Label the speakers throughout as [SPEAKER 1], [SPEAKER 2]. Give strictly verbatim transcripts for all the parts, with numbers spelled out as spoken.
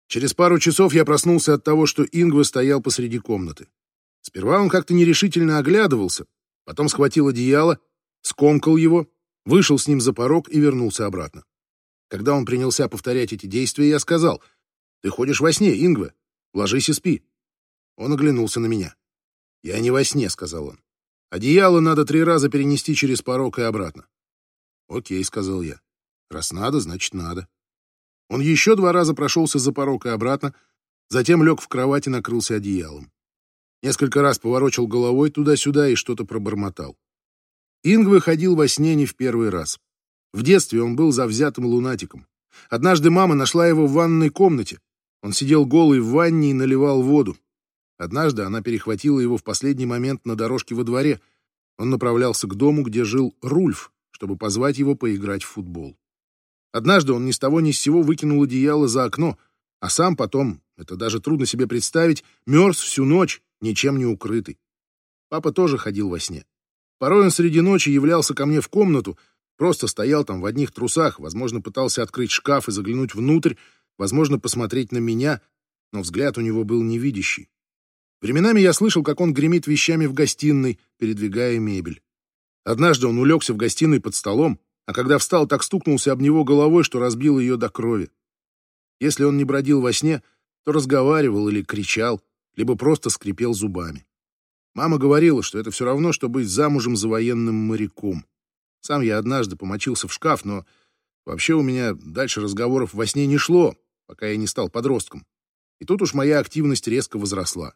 [SPEAKER 1] Через пару часов я проснулся от того, что Ингве стоял посреди комнаты. Сперва он как-то нерешительно оглядывался, потом схватил одеяло, скомкал его, вышел с ним за порог и вернулся обратно. Когда он принялся повторять эти действия, я сказал: «Ты ходишь во сне, Ингве, ложись и спи». Он оглянулся на меня. «Я не во сне», — сказал он. «Одеяло надо три раза перенести через порог и обратно». «Окей», — сказал я. «Раз надо, значит надо». Он еще два раза прошелся за порог и обратно, затем лег в кровать и накрылся одеялом. Несколько раз поворочил головой туда-сюда и что-то пробормотал. Ингве ходил во сне не в первый раз. В детстве он был завзятым лунатиком. Однажды мама нашла его в ванной комнате. Он сидел голый в ванне и наливал воду. Однажды она перехватила его в последний момент на дорожке во дворе. Он направлялся к дому, где жил Рульф, чтобы позвать его поиграть в футбол. Однажды он ни с того ни с сего выкинул одеяло за окно, а сам потом, это даже трудно себе представить, мерз всю ночь, ничем не укрытый. Папа тоже ходил во сне. Порой он среди ночи являлся ко мне в комнату, просто стоял там в одних трусах, возможно, пытался открыть шкаф и заглянуть внутрь, возможно, посмотреть на меня, но взгляд у него был невидящий. Временами я слышал, как он гремит вещами в гостиной, передвигая мебель. Однажды он улегся в гостиной под столом, а когда встал, так стукнулся об него головой, что разбил ее до крови. Если он не бродил во сне, то разговаривал или кричал, либо просто скрипел зубами. Мама говорила, что это все равно, что быть замужем за военным моряком. Сам я однажды помочился в шкаф, но вообще у меня дальше разговоров во сне не шло, пока я не стал подростком. И тут уж моя активность резко возросла.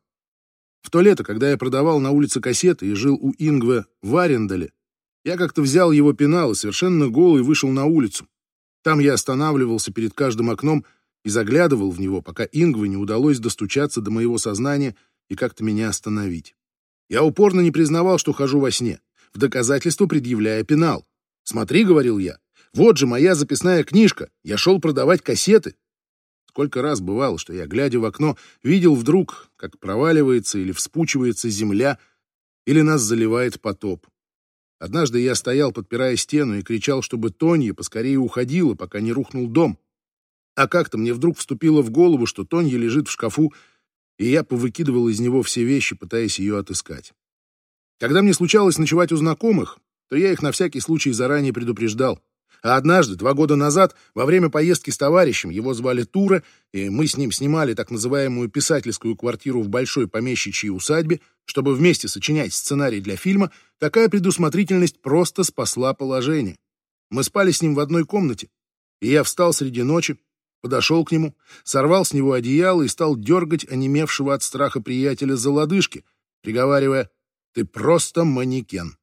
[SPEAKER 1] В то лето, когда я продавал на улице кассеты и жил у Ингве в Арендале, я как-то взял его пенал и совершенно голый вышел на улицу. Там я останавливался перед каждым окном и заглядывал в него, пока Ингве не удалось достучаться до моего сознания и как-то меня остановить. Я упорно не признавал, что хожу во сне, в доказательство предъявляя пенал. «Смотри», — говорил я, — «вот же моя записная книжка, я шел продавать кассеты». Сколько раз бывало, что я, глядя в окно, видел вдруг, как проваливается или вспучивается земля, или нас заливает потоп. Однажды я стоял, подпирая стену, и кричал, чтобы Тонья поскорее уходила, пока не рухнул дом. А как-то мне вдруг вступило в голову, что Тонья лежит в шкафу, и я повыкидывал из него все вещи, пытаясь ее отыскать. Когда мне случалось ночевать у знакомых, то я их на всякий случай заранее предупреждал. А однажды, два года назад, во время поездки с товарищем, его звали Тура, и мы с ним снимали так называемую писательскую квартиру в большой помещичьей усадьбе, чтобы вместе сочинять сценарий для фильма, такая предусмотрительность просто спасла положение. Мы спали с ним в одной комнате, и я встал среди ночи, подошел к нему, сорвал с него одеяло и стал дергать онемевшего от страха приятеля за лодыжки, приговаривая: «Ты просто манекен».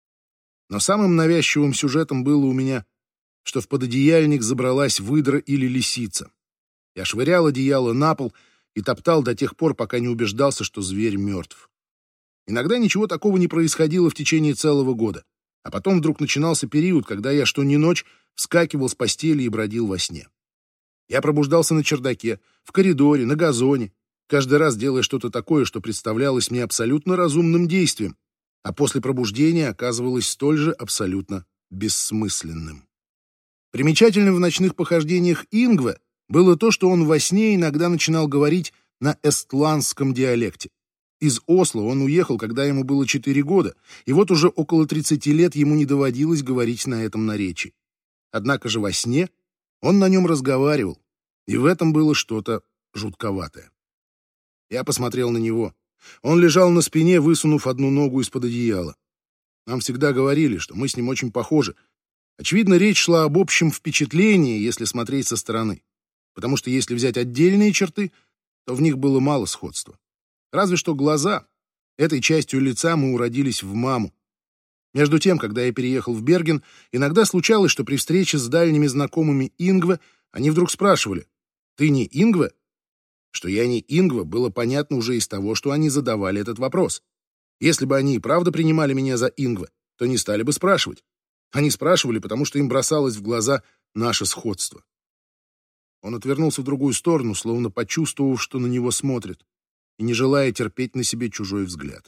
[SPEAKER 1] Но самым навязчивым сюжетом было у меня, что в пододеяльник забралась выдра или лисица. Я швырял одеяло на пол и топтал до тех пор, пока не убеждался, что зверь мертв. Иногда ничего такого не происходило в течение целого года, а потом вдруг начинался период, когда я что ни ночь вскакивал с постели и бродил во сне. Я пробуждался на чердаке, в коридоре, на газоне, каждый раз делая что-то такое, что представлялось мне абсолютно разумным действием, а после пробуждения оказывалось столь же абсолютно бессмысленным. Примечательным в ночных похождениях Ингве было то, что он во сне иногда начинал говорить на эстландском диалекте. Из Осло он уехал, когда ему было четыре года, и вот уже около тридцати лет ему не доводилось говорить на этом наречии. Однако же во сне он на нем разговаривал, и в этом было что-то жутковатое. Я посмотрел на него. Он лежал на спине, высунув одну ногу из-под одеяла. Нам всегда говорили, что мы с ним очень похожи. Очевидно, речь шла об общем впечатлении, если смотреть со стороны. Потому что если взять отдельные черты, то в них было мало сходства. Разве что глаза. Этой частью лица мы уродились в маму. Между тем, когда я переехал в Берген, иногда случалось, что при встрече с дальними знакомыми Ингве они вдруг спрашивали: «Ты не Ингве?» Что я не Ингве, было понятно уже из того, что они задавали этот вопрос. Если бы они и правда принимали меня за Ингве, то не стали бы спрашивать. Они спрашивали, потому что им бросалось в глаза наше сходство. Он отвернулся в другую сторону, словно почувствовав, что на него смотрят, и не желая терпеть на себе чужой взгляд.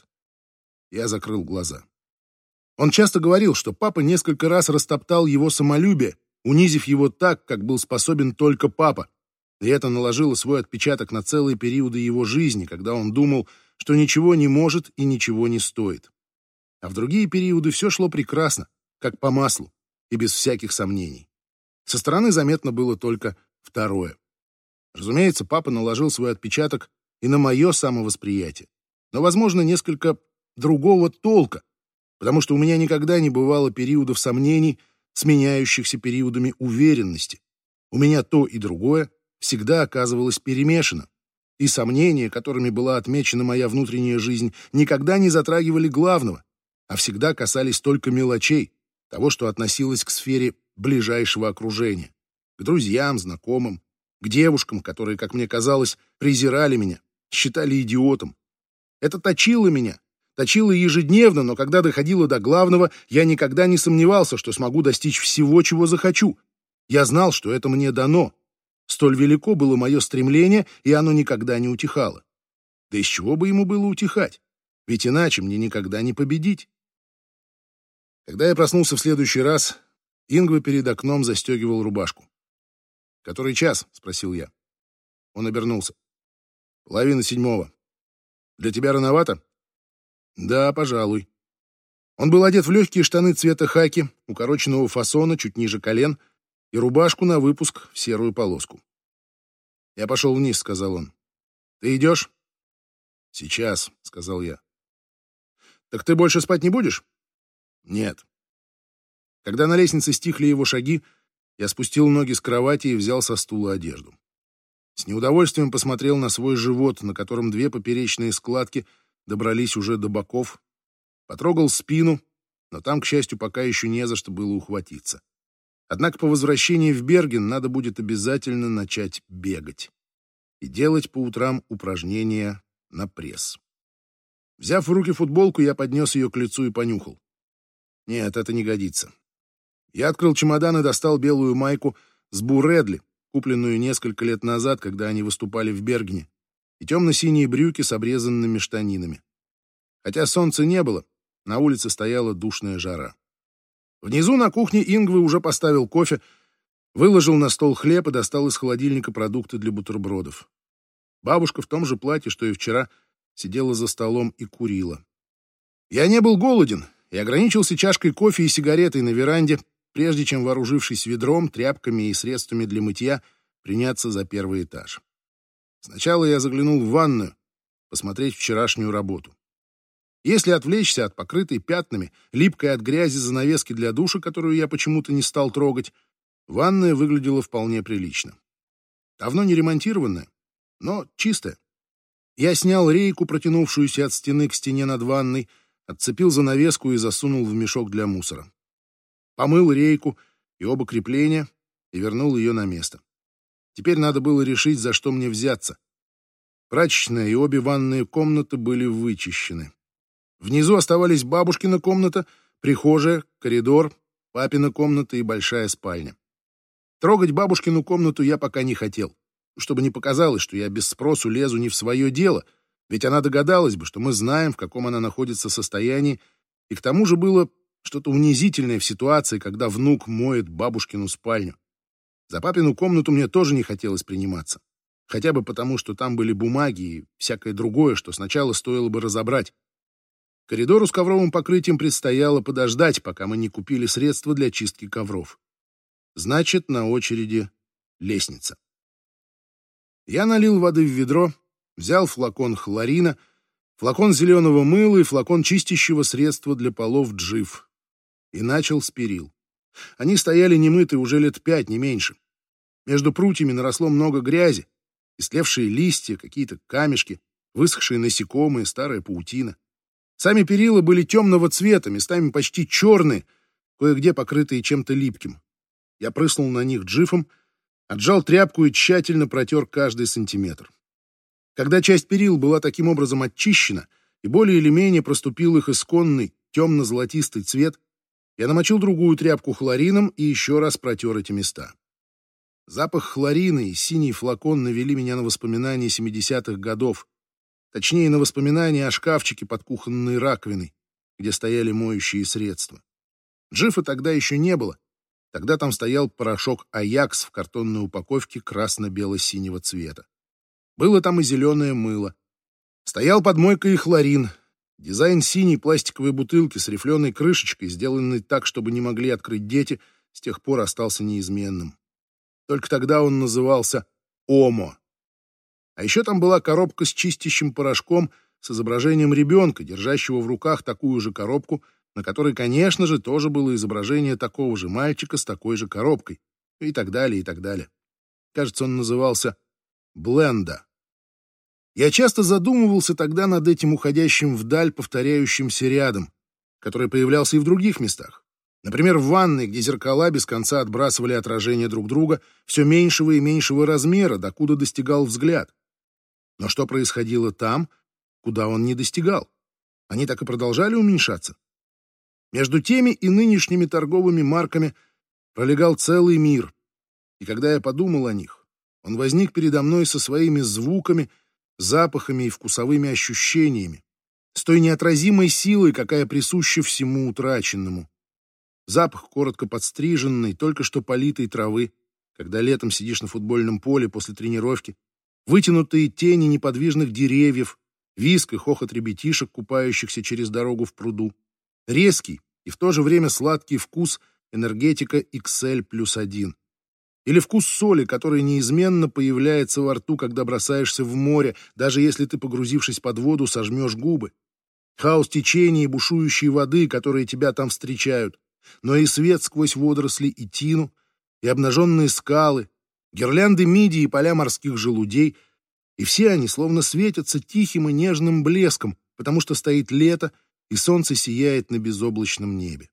[SPEAKER 1] Я закрыл глаза. Он часто говорил, что папа несколько раз растоптал его самолюбие, унизив его так, как был способен только папа, И это наложило свой отпечаток на целые периоды его жизни, когда он думал, что ничего не может и ничего не стоит. А в другие периоды все шло прекрасно, как по маслу, и без всяких сомнений. Со стороны заметно было только второе. Разумеется, папа наложил свой отпечаток и на мое самовосприятие, но, возможно, несколько другого толка, потому что у меня никогда не бывало периодов сомнений, сменяющихся периодами уверенности. У меня то и другое всегда оказывалось перемешано, и сомнения, которыми была отмечена моя внутренняя жизнь, никогда не затрагивали главного, а всегда касались только мелочей, того, что относилось к сфере ближайшего окружения, к друзьям, знакомым, к девушкам, которые, как мне казалось, презирали меня, считали идиотом. Это точило меня, точило ежедневно, но когда доходило до главного, я никогда не сомневался, что смогу достичь всего, чего захочу. Я знал, что это мне дано. Столь велико было мое стремление, и оно никогда не утихало. Да из чего бы ему было утихать? Ведь иначе мне никогда не победить. Когда я проснулся в следующий раз, Ингва перед окном застегивал рубашку. «Который час?» — спросил я. Он обернулся. «Половина седьмого. Для тебя рановато?» «Да, пожалуй». Он был одет в легкие штаны цвета хаки, укороченного фасона, чуть ниже колен, и рубашку на выпуск в серую полоску. «Я пошел вниз», — сказал он. «Ты идешь?» «Сейчас», — сказал я. «Так ты больше спать не будешь?» «Нет». Когда на лестнице стихли его шаги, я спустил ноги с кровати и взял со стула одежду. С неудовольствием посмотрел на свой живот, на котором две поперечные складки добрались уже до боков, потрогал спину, но там, к счастью, пока еще не за что было ухватиться. Однако по возвращении в Берген надо будет обязательно начать бегать и делать по утрам упражнения на пресс. Взяв в руки футболку, я поднес ее к лицу и понюхал. Нет, это не годится. Я открыл чемодан и достал белую майку с Бу Редли, купленную несколько лет назад, когда они выступали в Бергене, и темно-синие брюки с обрезанными штанинами. Хотя солнца не было, на улице стояла душная жара. Внизу на кухне Ингвы уже поставил кофе, выложил на стол хлеб и достал из холодильника продукты для бутербродов. Бабушка в том же платье, что и вчера, сидела за столом и курила. Я не был голоден и ограничился чашкой кофе и сигаретой на веранде, прежде чем, вооружившись ведром, тряпками и средствами для мытья, приняться за первый этаж. Сначала я заглянул в ванную, посмотреть вчерашнюю работу. Если отвлечься от покрытой пятнами, липкой от грязи занавески для душа, которую я почему-то не стал трогать, ванная выглядела вполне прилично. Давно не ремонтированная, но чистая. Я снял рейку, протянувшуюся от стены к стене над ванной, отцепил занавеску и засунул в мешок для мусора. Помыл рейку и оба крепления и вернул ее на место. Теперь надо было решить, за что мне взяться. Прачечная и обе ванные комнаты были вычищены. Внизу оставались бабушкина комната, прихожая, коридор, папина комната и большая спальня. Трогать бабушкину комнату я пока не хотел, чтобы не показалось, что я без спросу лезу не в свое дело, ведь она догадалась бы, что мы знаем, в каком она находится состоянии, и к тому же было что-то унизительное в ситуации, когда внук моет бабушкину спальню. За папину комнату мне тоже не хотелось приниматься, хотя бы потому, что там были бумаги и всякое другое, что сначала стоило бы разобрать. Коридору с ковровым покрытием предстояло подождать, пока мы не купили средства для чистки ковров. Значит, на очереди лестница. Я налил воды в ведро, взял флакон хлорина, флакон зеленого мыла и флакон чистящего средства для полов Джиф и начал с перил. Они стояли немытые уже лет пять, не меньше. Между прутьями наросло много грязи, истлевшие листья, какие-то камешки, высохшие насекомые, старая паутина. Сами перила были темного цвета, местами почти черные, кое-где покрытые чем-то липким. Я прыснул на них Джифом, отжал тряпку и тщательно протер каждый сантиметр. Когда часть перил была таким образом очищена и более или менее проступил их исконный темно-золотистый цвет, я намочил другую тряпку хлорином и еще раз протер эти места. Запах хлорина и синий флакон навели меня на воспоминания семидесятых годов, точнее, на воспоминания о шкафчике под кухонной раковиной, где стояли моющие средства. Джифа тогда еще не было, Тогда там стоял порошок «Аякс» в картонной упаковке красно-бело-синего цвета. Было там и зеленое мыло. Стоял под мойкой и хлорин. Дизайн синей пластиковой бутылки с рифленой крышечкой, сделанной так, чтобы не могли открыть дети, с тех пор остался неизменным. Только тогда он назывался «Омо». А еще там была коробка с чистящим порошком с изображением ребенка, держащего в руках такую же коробку, на которой, конечно же, тоже было изображение такого же мальчика с такой же коробкой, и так далее, и так далее. Кажется, он назывался «Бленда». Я часто задумывался тогда над этим уходящим вдаль повторяющимся рядом, который появлялся и в других местах. Например, в ванной, где зеркала без конца отбрасывали отражение друг друга все меньшего и меньшего размера, докуда достигал взгляд. Но что происходило там, куда он не достигал? Они так и продолжали уменьшаться. Между теми и нынешними торговыми марками пролегал целый мир. И когда я подумал о них, он возник передо мной со своими звуками, запахами и вкусовыми ощущениями, с той неотразимой силой, какая присуща всему утраченному. Запах коротко подстриженной, только что политой травы, когда летом сидишь на футбольном поле после тренировки, вытянутые тени неподвижных деревьев, визг и хохот ребятишек, купающихся через дорогу в пруду, резкий и в то же время сладкий вкус энергетика икс эль плюс один. Или вкус соли, который неизменно появляется во рту, когда бросаешься в море, даже если ты, погрузившись под воду, сожмешь губы. Хаос течения и бушующей воды, которые тебя там встречают, но и свет сквозь водоросли и тину, и обнаженные скалы, гирлянды мидий и поля морских желудей, и все они словно светятся тихим и нежным блеском, потому что стоит лето, и солнце сияет на безоблачном небе.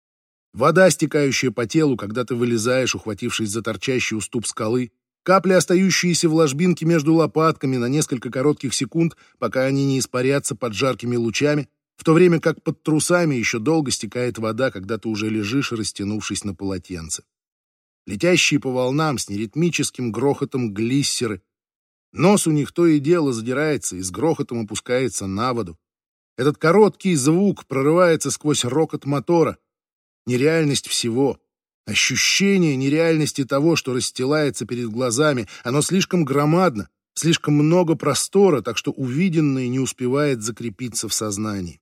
[SPEAKER 1] Вода, стекающая по телу, когда ты вылезаешь, ухватившись за торчащий уступ скалы, капли, остающиеся в ложбинке между лопатками на несколько коротких секунд, пока они не испарятся под жаркими лучами, в то время как под трусами еще долго стекает вода, когда ты уже лежишь, растянувшись на полотенце. Летящие по волнам с неритмическим грохотом глиссеры. Нос у них то и дело задирается и с грохотом опускается на воду. Этот короткий звук прорывается сквозь рокот мотора. Нереальность всего. Ощущение нереальности того, что расстилается перед глазами. Оно слишком громадно, слишком много простора, так что увиденное не успевает закрепиться в сознании.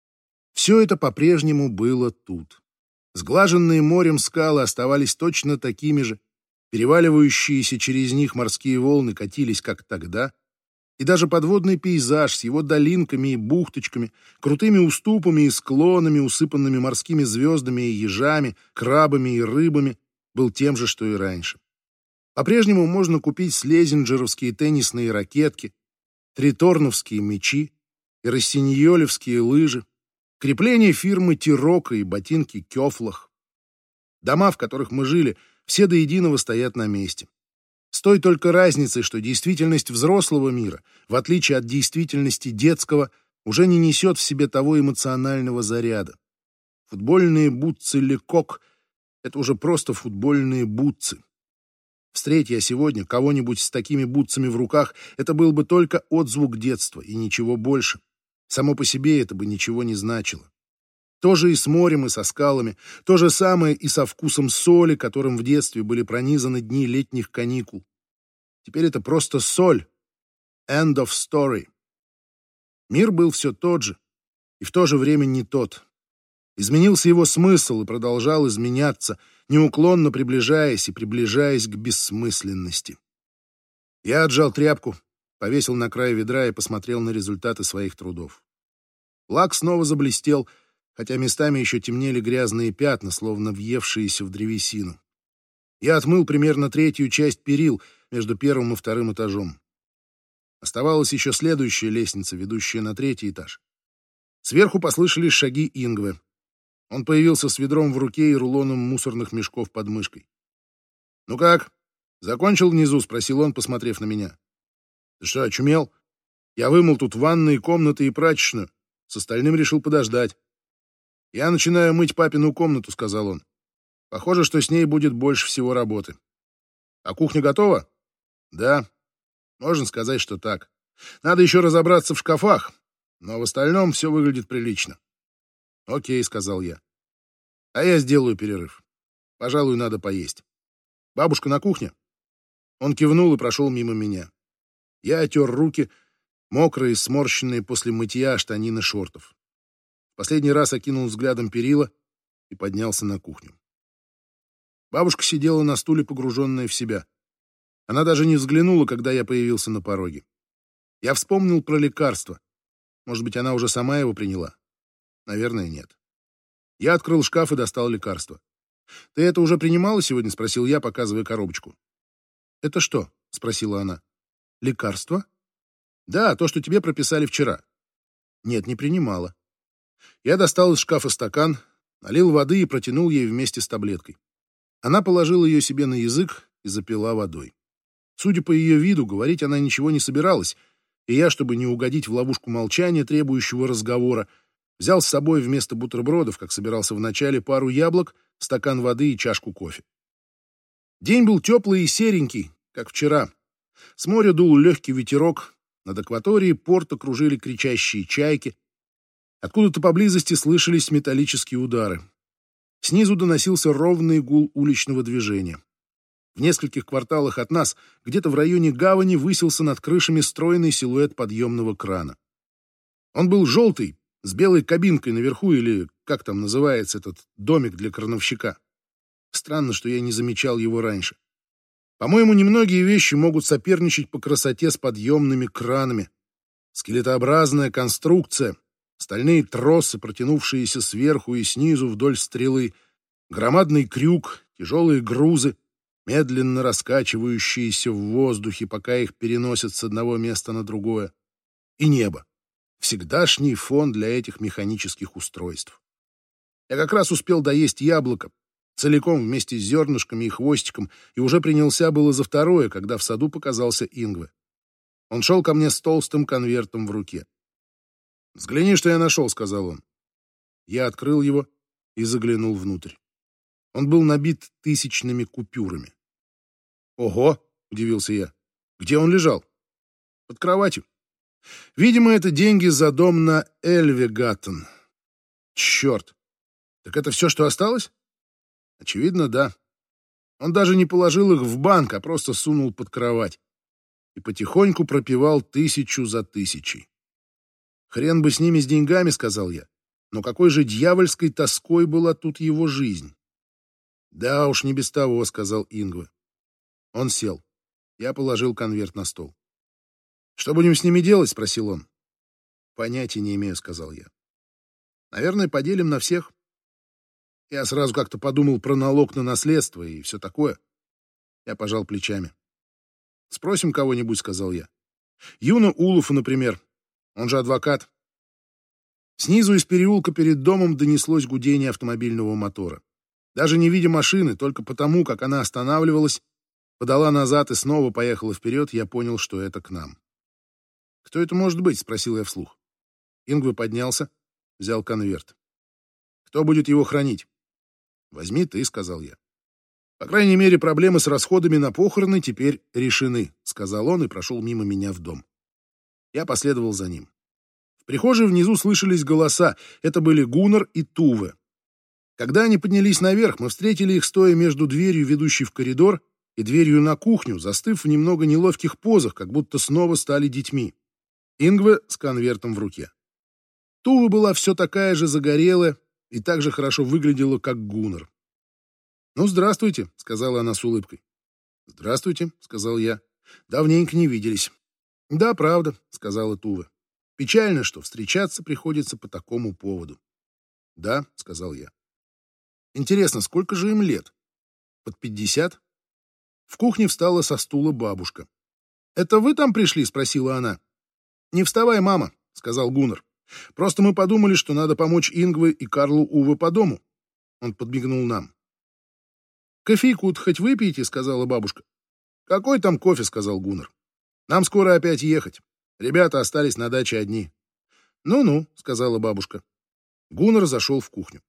[SPEAKER 1] Все это по-прежнему было тут. Сглаженные морем скалы оставались точно такими же, переваливающиеся через них морские волны катились, как тогда, и даже подводный пейзаж с его долинками и бухточками, крутыми уступами и склонами, усыпанными морскими звездами и ежами, крабами и рыбами, был тем же, что и раньше. По-прежнему можно купить слезинджеровские теннисные ракетки, триторновские мячи и рассиньолевские лыжи, крепления фирмы Тирока и ботинки Кёфлах. Дома, в которых мы жили, все до единого стоят на месте. С той только разницей, что действительность взрослого мира, в отличие от действительности детского, уже не несет в себе того эмоционального заряда. Футбольные бутсы Лекок — это уже просто футбольные бутсы. Встреть я сегодня кого-нибудь с такими бутсами в руках, это был бы только отзвук детства и ничего больше. Само по себе это бы ничего не значило. То же и с морем, и со скалами, то же самое и со вкусом соли, которым в детстве были пронизаны дни летних каникул. Теперь это просто соль. End of story. Мир был все тот же, и в то же время не тот. Изменился его смысл и продолжал изменяться, неуклонно приближаясь и приближаясь к бессмысленности. Я отжал тряпку, повесил на край ведра и посмотрел на результаты своих трудов. Лак снова заблестел, хотя местами еще темнели грязные пятна, словно въевшиеся в древесину. Я отмыл примерно третью часть перил между первым и вторым этажом. Оставалась еще следующая лестница, ведущая на третий этаж. Сверху послышались шаги Ингве. Он появился с ведром в руке и рулоном мусорных мешков под мышкой. «Ну как, закончил внизу?» — спросил он, посмотрев на меня. «Ты что, очумел? Я вымыл тут ванные комнаты и прачечную. С остальным решил подождать. Я начинаю мыть папину комнату», — сказал он. «Похоже, что с ней будет больше всего работы. А кухня готова?» «Да, можно сказать, что так. Надо еще разобраться в шкафах, но в остальном все выглядит прилично». «Окей», — сказал я. «А я сделаю перерыв. Пожалуй, надо поесть. Бабушка на кухне?» Он кивнул и прошел мимо меня. Я отер руки, мокрые, сморщенные после мытья штанины шортов. Последний раз окинул взглядом перила и поднялся на кухню. Бабушка сидела на стуле, погруженная в себя. Она даже не взглянула, когда я появился на пороге. Я вспомнил про лекарство. Может быть, она уже сама его приняла? Наверное, нет. Я открыл шкаф и достал лекарство. «Ты это уже принимала сегодня?» — спросил я, показывая коробочку. «Это что?» — спросила она. «Лекарство?» «Да, то, что тебе прописали вчера». «Нет, не принимала». Я достал из шкафа стакан, налил воды и протянул ей вместе с таблеткой. Она положила ее себе на язык и запила водой. Судя по ее виду, говорить она ничего не собиралась, и я, чтобы не угодить в ловушку молчания, требующего разговора, взял с собой вместо бутербродов, как собирался вначале, пару яблок, стакан воды и чашку кофе. День был теплый и серенький, как вчера. С моря дул легкий ветерок, над акваторией порта кружили кричащие чайки. Откуда-то поблизости слышались металлические удары. Снизу доносился ровный гул уличного движения. В нескольких кварталах от нас, где-то в районе гавани, высился над крышами стройный силуэт подъемного крана. Он был желтый, с белой кабинкой наверху, или как там называется этот домик для крановщика. Странно, что я не замечал его раньше. По-моему, немногие вещи могут соперничать по красоте с подъемными кранами. Скелетообразная конструкция, стальные тросы, протянувшиеся сверху и снизу вдоль стрелы, громадный крюк, тяжелые грузы, медленно раскачивающиеся в воздухе, пока их переносят с одного места на другое. И небо. Всегдашний фон для этих механических устройств. Я как раз успел доесть яблоко, целиком вместе с зернышками и хвостиком, и уже принялся было за второе, когда в саду показался Ингве. Он шел ко мне с толстым конвертом в руке. «Взгляни, что я нашел», — сказал он. Я открыл его и заглянул внутрь. Он был набит тысячными купюрами. «Ого!» — удивился я. «Где он лежал?» «Под кроватью. Видимо, это деньги за дом на Эльвегаттен. Черт! Так это все, что осталось?» «Очевидно, да. Он даже не положил их в банк, а просто сунул под кровать и потихоньку пропивал тысячу за тысячей. Хрен бы с ними, с деньгами», — сказал я. «Но какой же дьявольской тоской была тут его жизнь?» «Да уж, не без того», — сказал Ингве. Он сел. Я положил конверт на стол. «Что будем с ними делать?» — спросил он. «Понятия не имею», — сказал я. «Наверное, поделим на всех». Я сразу как-то подумал про налог на наследство и все такое. Я пожал плечами. «Спросим кого-нибудь», — сказал я. «Юна Улуфа, например. Он же адвокат». Снизу из переулка перед домом донеслось гудение автомобильного мотора. Даже не видя машины, только потому, как она останавливалась, подала назад и снова поехала вперед, я понял, что это к нам. «Кто это может быть?» — спросил я вслух. Ингве поднялся, взял конверт. «Кто будет его хранить?» «Возьми ты», — сказал я. «По крайней мере, проблемы с расходами на похороны теперь решены», — сказал он и прошел мимо меня в дом. Я последовал за ним. В прихожей внизу слышались голоса. Это были Гуннар и Туве. Когда они поднялись наверх, мы встретили их, стоя между дверью, ведущей в коридор, и дверью на кухню, застыв в немного неловких позах, как будто снова стали детьми. Ингве с конвертом в руке. Туве была все такая же загорелая и так же хорошо выглядела, как Гуннар. «Ну, здравствуйте», — сказала она с улыбкой. «Здравствуйте», — сказал я. «Давненько не виделись». «Да, правда», — сказала Туве. «Печально, что встречаться приходится по такому поводу». «Да», — сказал я. «Интересно, сколько же им лет? Под пятьдесят?» В кухне встала со стула бабушка. «Это вы там пришли?» — спросила она. «Не вставай, мама», — сказал Гуннар. «Просто мы подумали, что надо помочь Ингве и Карлу Уве по дому». Он подмигнул нам. «Кофейку-то хоть выпейте», — сказала бабушка. «Какой там кофе?» — сказал Гуннар. «Нам скоро опять ехать. Ребята остались на даче одни». «Ну-ну», — сказала бабушка. Гуннар зашел в кухню.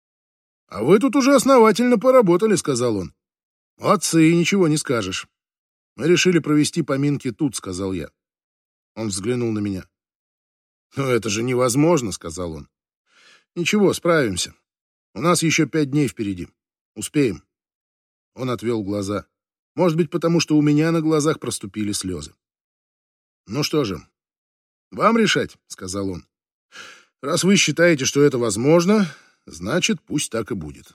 [SPEAKER 1] «А вы тут уже основательно поработали», — сказал он. «Молодцы, ничего не скажешь. Мы решили провести поминки тут», — сказал я. Он взглянул на меня. «Ну это же невозможно», — сказал он. «Ничего, справимся. У нас еще пять дней впереди. Успеем». Он отвел глаза. Может быть, потому что у меня на глазах проступили слезы. «Ну что же, вам решать», — сказал он. «Раз вы считаете, что это возможно, значит, пусть так и будет.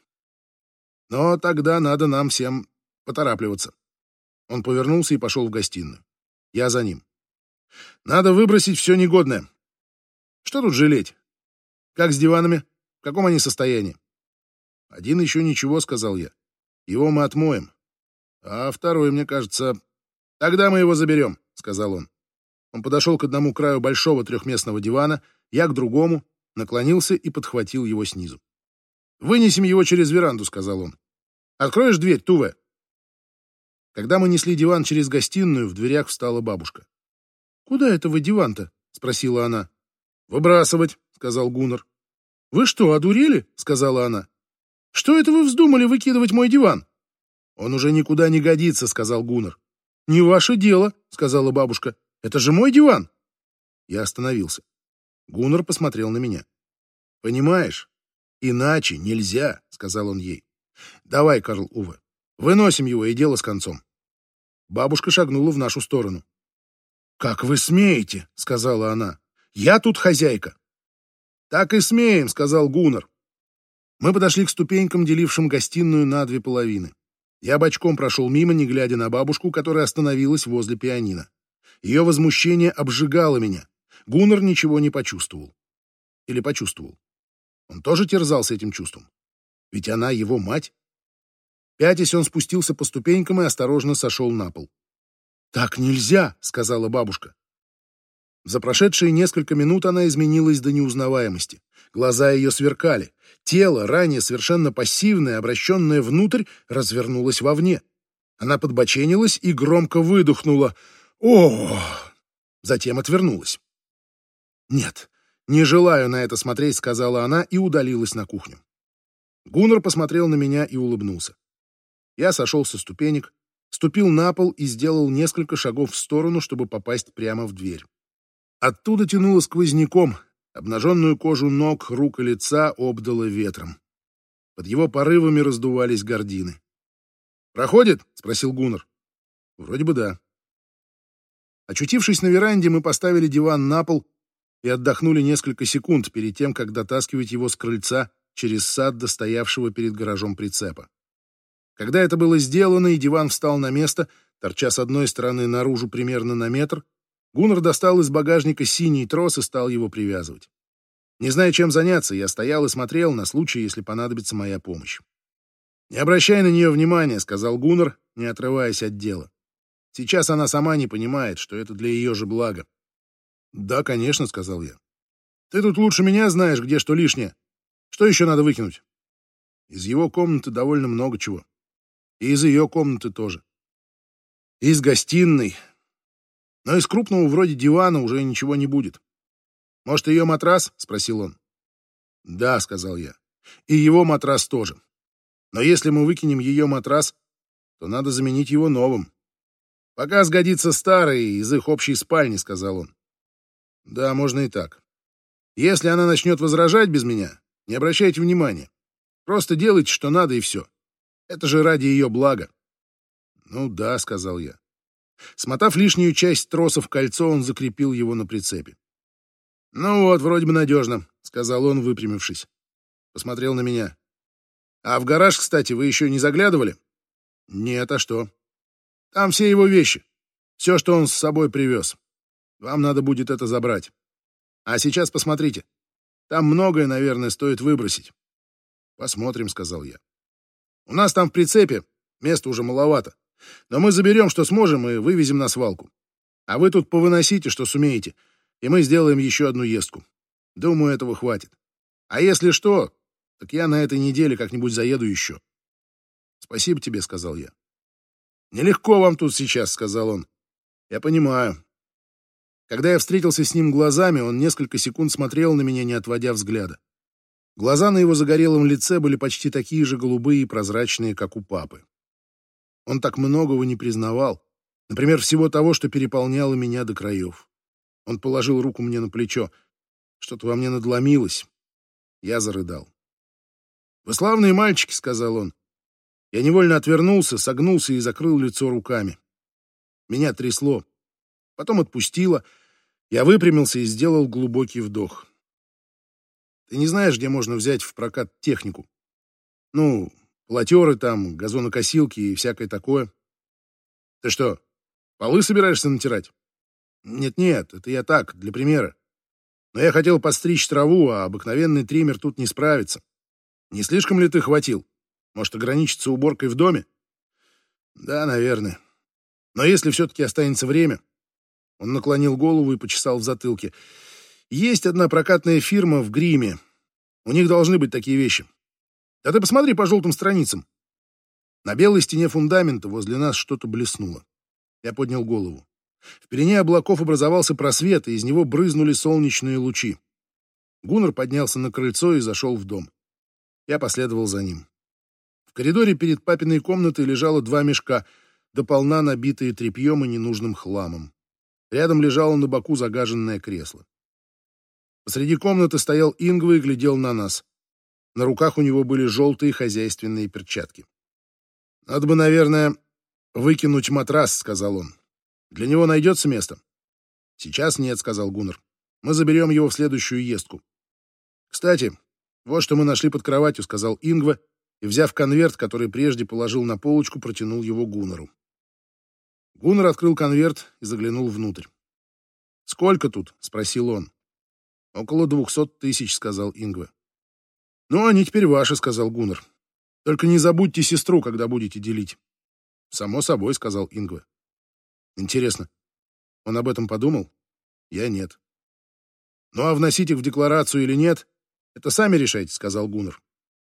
[SPEAKER 1] Но тогда надо нам всем поторапливаться». Он повернулся и пошел в гостиную. Я за ним. «Надо выбросить все негодное. Что тут жалеть? Как с диванами? В каком они состоянии?» «Один еще ничего», — сказал я. «Его мы отмоем. А второй, мне кажется...» «Тогда мы его заберем», — сказал он. Он подошел к одному краю большого трехместного дивана, я к другому, наклонился и подхватил его снизу. «Вынесем его через веранду», — сказал он. «Откроешь дверь, Туве?» Когда мы несли диван через гостиную, в дверях встала бабушка. «Куда это вы диван-то?» — спросила она. «Выбрасывать», — сказал Гуннар. «Вы что, одурели?» — сказала она. «Что это вы вздумали выкидывать мой диван?» «Он уже никуда не годится», — сказал Гуннар. «Не ваше дело», — сказала бабушка. «Это же мой диван!» Я остановился. Гуннар посмотрел на меня. «Понимаешь, иначе нельзя», — сказал он ей. «Давай, Карл Уве, выносим его, и дело с концом». Бабушка шагнула в нашу сторону. «Как вы смеете?» — сказала она. «Я тут хозяйка». «Так и смеем», — сказал Гуннар. Мы подошли к ступенькам, делившим гостиную на две половины. Я бочком прошел мимо, не глядя на бабушку, которая остановилась возле пианино. Ее возмущение обжигало меня. Гуннар ничего не почувствовал. Или почувствовал. Он тоже терзался этим чувством. Ведь она его мать. Пятясь, он спустился по ступенькам и осторожно сошел на пол. «Так нельзя», — сказала бабушка. За прошедшие несколько минут она изменилась до неузнаваемости. Глаза ее сверкали. Тело, ранее совершенно пассивное, обращенное внутрь, развернулось вовне. Она подбоченилась и громко выдохнула. «О!» Затем отвернулась. «Нет, не желаю на это смотреть», — сказала она и удалилась на кухню. Гуннар посмотрел на меня и улыбнулся. Я сошел со ступенек, ступил на пол и сделал несколько шагов в сторону, чтобы попасть прямо в дверь. Оттуда тянуло сквозняком, обнаженную кожу ног, рук и лица обдало ветром. Под его порывами раздувались гардины. «Проходит?» — спросил Гуннар. «Вроде бы да». Очутившись на веранде, мы поставили диван на пол и отдохнули несколько секунд перед тем, как дотаскивать его с крыльца через сад до стоявшего перед гаражом прицепа. Когда это было сделано и диван встал на место, торча с одной стороны наружу примерно на метр, Гуннар достал из багажника синий трос и стал его привязывать. Не зная, чем заняться, я стоял и смотрел на случай, если понадобится моя помощь. «Не обращай на нее внимания», — сказал Гуннар, не отрываясь от дела. «Сейчас она сама не понимает, что это для ее же блага». «Да, конечно», — сказал я. «Ты тут лучше меня знаешь, где что лишнее. Что еще надо выкинуть?» Из его комнаты довольно много чего. И из ее комнаты тоже. И из гостиной. Но из крупного вроде дивана уже ничего не будет. «Может, ее матрас?» — спросил он. «Да», — сказал я. «И его матрас тоже. Но если мы выкинем ее матрас, то надо заменить его новым. Пока сгодится старый из их общей спальни», — сказал он. «Да, можно и так. Если она начнет возражать без меня, не обращайте внимания. Просто делайте, что надо, и все. Это же ради ее блага». «Ну да», — сказал я. Смотав лишнюю часть троса в кольцо, он закрепил его на прицепе. «Ну вот, вроде бы надежно», — сказал он, выпрямившись. Посмотрел на меня. «А в гараж, кстати, вы еще не заглядывали?» «Нет, а что?» «Там все его вещи. Все, что он с собой привез. Вам надо будет это забрать. А сейчас посмотрите. Там многое, наверное, стоит выбросить». «Посмотрим», — сказал я. «У нас там в прицепе места уже маловато. Но мы заберем, что сможем, и вывезем на свалку. А вы тут повыносите, что сумеете, и мы сделаем еще одну ездку. Думаю, этого хватит. А если что, так я на этой неделе как-нибудь заеду еще». «Спасибо тебе», — сказал я. «Нелегко вам тут сейчас», — сказал он. «Я понимаю». Когда я встретился с ним глазами, он несколько секунд смотрел на меня, не отводя взгляда. Глаза на его загорелом лице были почти такие же голубые и прозрачные, как у папы. Он так многого не признавал. Например, всего того, что переполняло меня до краев. Он положил руку мне на плечо. Что-то во мне надломилось. Я зарыдал. «Вы славные мальчики», — сказал он. Я невольно отвернулся, согнулся и закрыл лицо руками. Меня трясло. Потом отпустило. Я выпрямился и сделал глубокий вдох. Ты не знаешь, где можно взять в прокат технику? Ну, платеры там, газонокосилки и всякое такое. Ты что, полы собираешься натирать? Нет-нет, это я так, для примера. Но я хотел подстричь траву, а обыкновенный триммер тут не справится. Не слишком ли ты хватил? Может, ограничиться уборкой в доме? Да, наверное. Но если все-таки останется время... Он наклонил голову и почесал в затылке. Есть одна прокатная фирма в гриме. У них должны быть такие вещи. Да ты посмотри по желтым страницам. На белой стене фундамента возле нас что-то блеснуло. Я поднял голову. В пелене облаков образовался просвет, и из него брызнули солнечные лучи. Гуннар поднялся на крыльцо и зашел в дом. Я последовал за ним. В коридоре перед папиной комнатой лежало два мешка, дополна набитые тряпьем и ненужным хламом. Рядом лежало на боку загаженное кресло. Посреди комнаты стоял Ингва и глядел на нас. На руках у него были желтые хозяйственные перчатки. «Надо бы, наверное, выкинуть матрас», — сказал он. «Для него найдется место?» «Сейчас нет», — сказал Гуннар. «Мы заберем его в следующую ездку». «Кстати, вот что мы нашли под кроватью», — сказал Ингва, и, взяв конверт, который прежде положил на полочку, протянул его Гуннару. Гуннар открыл конверт и заглянул внутрь. «Сколько тут?» — спросил он. «Около двухсот тысяч», — сказал Ингва. «Ну, они теперь ваши», — сказал Гуннар. «Только не забудьте сестру, когда будете делить». «Само собой», — сказал Ингва. «Интересно, он об этом подумал?» «Я нет». «Ну, а вносить их в декларацию или нет, это сами решайте», — сказал Гуннар.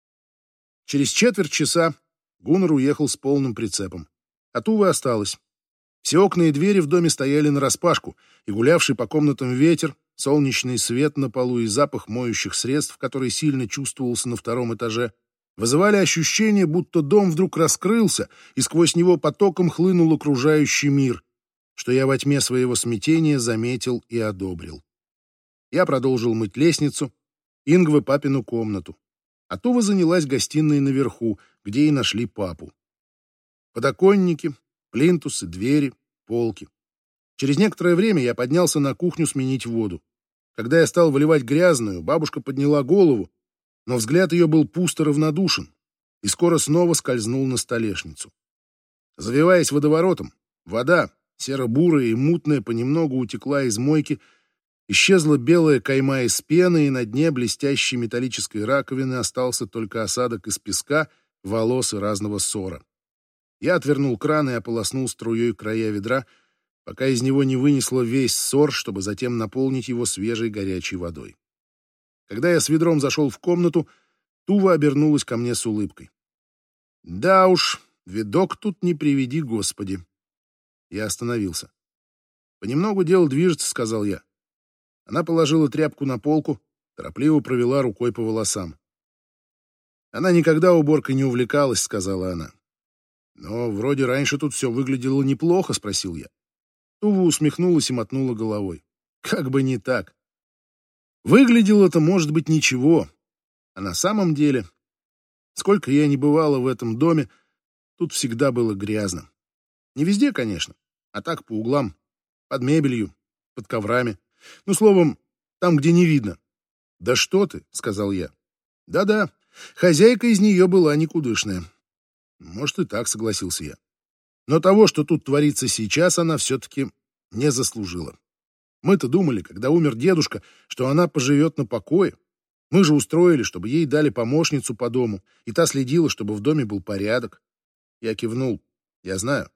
[SPEAKER 1] Через четверть часа Гуннар уехал с полным прицепом, а Тува осталась. Все окна и двери в доме стояли нараспашку, и гулявший по комнатам ветер, солнечный свет на полу и запах моющих средств, который сильно чувствовался на втором этаже, вызывали ощущение, будто дом вдруг раскрылся, и сквозь него потоком хлынул окружающий мир, что я во тьме своего смятения заметил и одобрил. Я продолжил мыть лестницу, Ингвы папину комнату, а Тува занялась гостиной наверху, где и нашли папу. Подоконники, плинтусы, двери, полки. Через некоторое время я поднялся на кухню сменить воду. Когда я стал выливать грязную, бабушка подняла голову, но взгляд ее был пусто равнодушен и скоро снова скользнул на столешницу. Завиваясь водоворотом, вода, серо-бурая и мутная, понемногу утекла из мойки, исчезла белая кайма из пены, и на дне блестящей металлической раковины остался только осадок из песка, волос и разного ссора. Я отвернул кран и ополоснул струей края ведра, пока из него не вынесло весь ссор, чтобы затем наполнить его свежей горячей водой. Когда я с ведром зашел в комнату, Тува обернулась ко мне с улыбкой. «Да уж, видок тут не приведи, Господи!» Я остановился. «Понемногу дело движется», — сказал я. Она положила тряпку на полку, торопливо провела рукой по волосам. «Она никогда уборкой не увлекалась», — сказала она. «Но вроде раньше тут все выглядело неплохо», — спросил я. Тува усмехнулась и мотнула головой. «Как бы не так. Выглядело-то, может быть, ничего. А на самом деле, сколько я не бывала в этом доме, тут всегда было грязно. Не везде, конечно, а так по углам, под мебелью, под коврами. Ну, словом, там, где не видно». «Да что ты», — сказал я. «Да-да, хозяйка из нее была никудышная». «Может, и так», — согласился я. «Но того, что тут творится сейчас, она все-таки не заслужила. Мы-то думали, когда умер дедушка, что она поживет на покое. Мы же устроили, чтобы ей дали помощницу по дому, и та следила, чтобы в доме был порядок». Я кивнул. «Я знаю.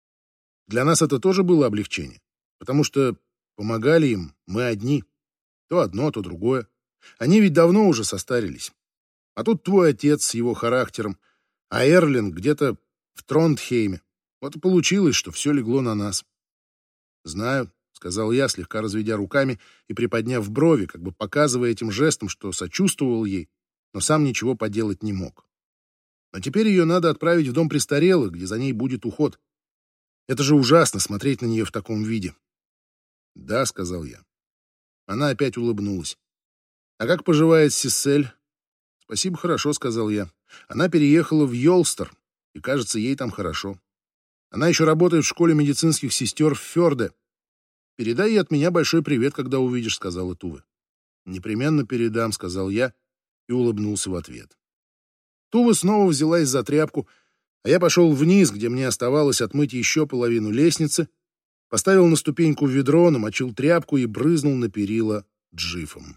[SPEAKER 1] Для нас это тоже было облегчение, потому что помогали им мы одни. То одно, то другое. Они ведь давно уже состарились. А тут твой отец с его характером, а Эрлинг где-то в Трондхейме. Вот и получилось, что все легло на нас». «Знаю», — сказал я, слегка разведя руками и приподняв брови, как бы показывая этим жестом, что сочувствовал ей, но сам ничего поделать не мог. «Но теперь ее надо отправить в дом престарелых, где за ней будет уход. Это же ужасно смотреть на нее в таком виде». «Да», — сказал я. Она опять улыбнулась. «А как поживает Сиссель?» «Спасибо, хорошо», — сказал я. «Она переехала в Йолстер. и, кажется, ей там хорошо. Она еще работает в школе медицинских сестер в Фёрде. Передай ей от меня большой привет, когда увидишь», — сказала Туве. «Непременно передам», — сказал я и улыбнулся в ответ. Тува снова взялась за тряпку, а я пошел вниз, где мне оставалось отмыть еще половину лестницы, поставил на ступеньку ведро, намочил тряпку и брызнул на перила джифом.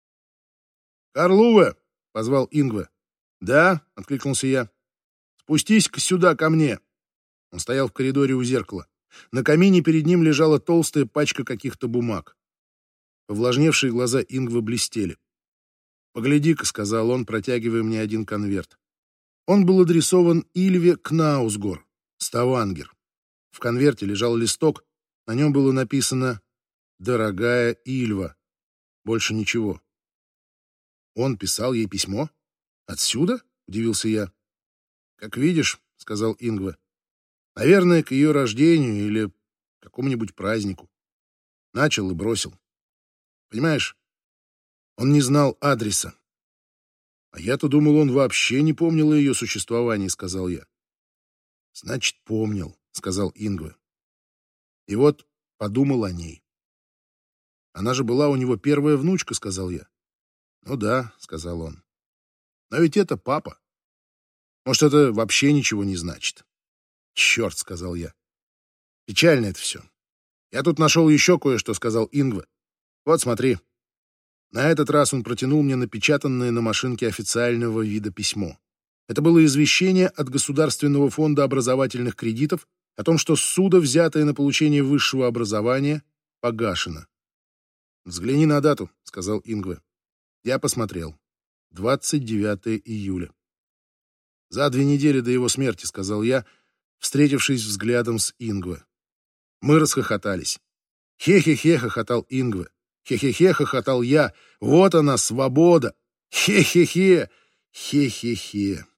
[SPEAKER 1] «Карл Уве!» — позвал Ингве. «Да», — откликнулся я. «Спустись-ка сюда ко мне». Он стоял в коридоре у зеркала. На камине перед ним лежала толстая пачка каких-то бумаг. Повлажневшие глаза Ингве блестели. «Погляди-ка», — сказал он, протягивая мне один конверт. Он был адресован Ильве Кнаусгор, Ставангер. В конверте лежал листок, на нем было написано «Дорогая Ильва». Больше ничего. Он писал ей письмо? Отсюда? Удивился я. Как видишь, сказал Ингве. Наверное, к ее рождению или к какому-нибудь празднику. Начал и бросил. Понимаешь, он не знал адреса. А я-то думал, он вообще не помнил о ее существовании, сказал я. Значит, помнил, сказал Ингве. И вот подумал о ней. Она же была у него первая внучка, сказал я. Ну да, сказал он. Но ведь это папа. Может, это вообще ничего не значит. Черт, сказал я. Печально это все. Я тут нашел еще кое-что, сказал Ингве. Вот смотри. На этот раз он протянул мне напечатанное на машинке официального вида письмо. Это было извещение от Государственного фонда образовательных кредитов о том, что ссуда, взятая на получение высшего образования, погашена. «Взгляни на дату», — сказал Ингве. Я посмотрел. двадцать девятое июля. «За две недели до его смерти», — сказал я, встретившись взглядом с Ингве. Мы расхохотались. «Хе-хе-хе», — хохотал Ингве. «Хе-хе-хе», — хохотал я. «Вот она, свобода! Хе-хе-хе! Хе-хе-хе!»